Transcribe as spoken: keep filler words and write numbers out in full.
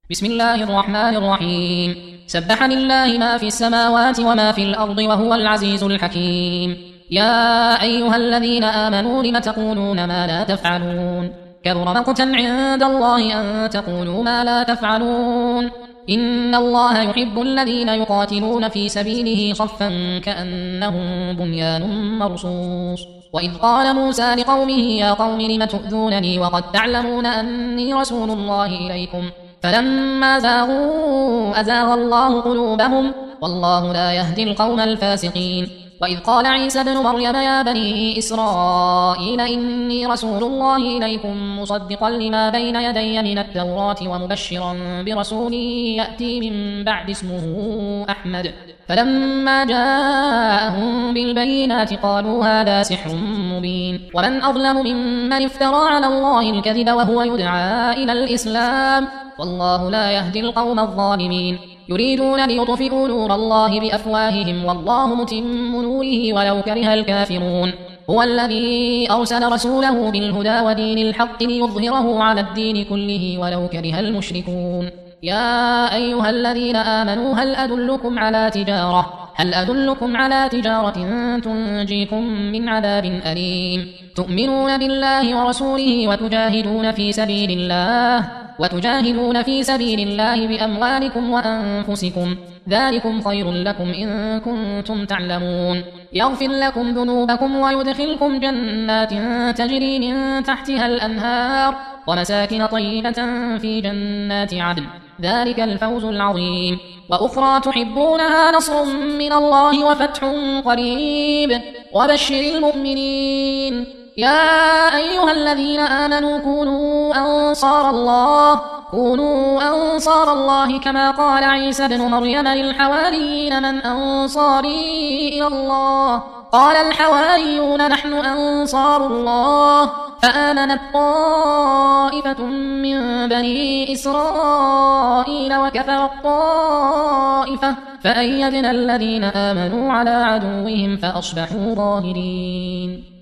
بسم الله الرحمن الرحيم. سبح لله ما في السماوات وما في الأرض وهو العزيز الحكيم. يا أيها الذين آمنوا لم تقولون ما لا تفعلون؟ كبر مقتا عند الله أن تقولوا ما لا تفعلون. إن الله يحب الذين يقاتلون في سبيله صفا كأنهم بنيان مرصوص. وإذ قال موسى لقومه يا قوم لم تؤذونني وقد تعلمون أني رسول الله إليكم فلما زاغوا أزاغ الله قلوبهم والله لا يهدي القوم الفاسقين. وإذ قال عيسى ابن مريم يا بني إسرائيل إني رسول الله إليكم مصدقا لما بين يدي من التوراة ومبشرا برسول يأتي من بعد اسمه أحمد. فلما جاءهم بالبينات قالوا هذا سحر مبين. ومن أظلم ممن افترى على الله الكذب وهو يدعى إلى الإسلام والله لا يهدي القوم الظالمين. يريدون ليطفئوا نور الله بأفواههم والله متم نوره ولو كره الكافرون. هو الذي أرسل رسوله بالهدى ودين الحق ليظهره على الدين كله ولو كره المشركون. يا أيها الذين آمنوا هل أدلكم على تجارة هل أدلكم على تجارة تنجيكم من عذاب أليم تؤمنون بالله ورسوله وتجاهدون في سبيل الله وتجاهدون في سبيل الله بأموالكم وأنفسكم ذلكم خير لكم إن كنتم تعلمون. يغفر لكم ذنوبكم ويدخلكم جنات تجري من تحتها الأنهار ومساكن طيبة في جنات عدن ذلك الفوز العظيم. وأخرى تحبونها نصر من الله وفتح قريب وبشر المؤمنين. يا أيها الذين آمنوا كونوا أنصار الله كونوا أنصار الله كما قال عيسى ابن مريم للحواريين من أنصاري إلى الله قال الحواريون نحن أنصار الله فآمنت طائفة من بني إسرائيل وكفرت طائفة فأيدنا الذين آمنوا على عدوهم فأصبحوا ظاهرين.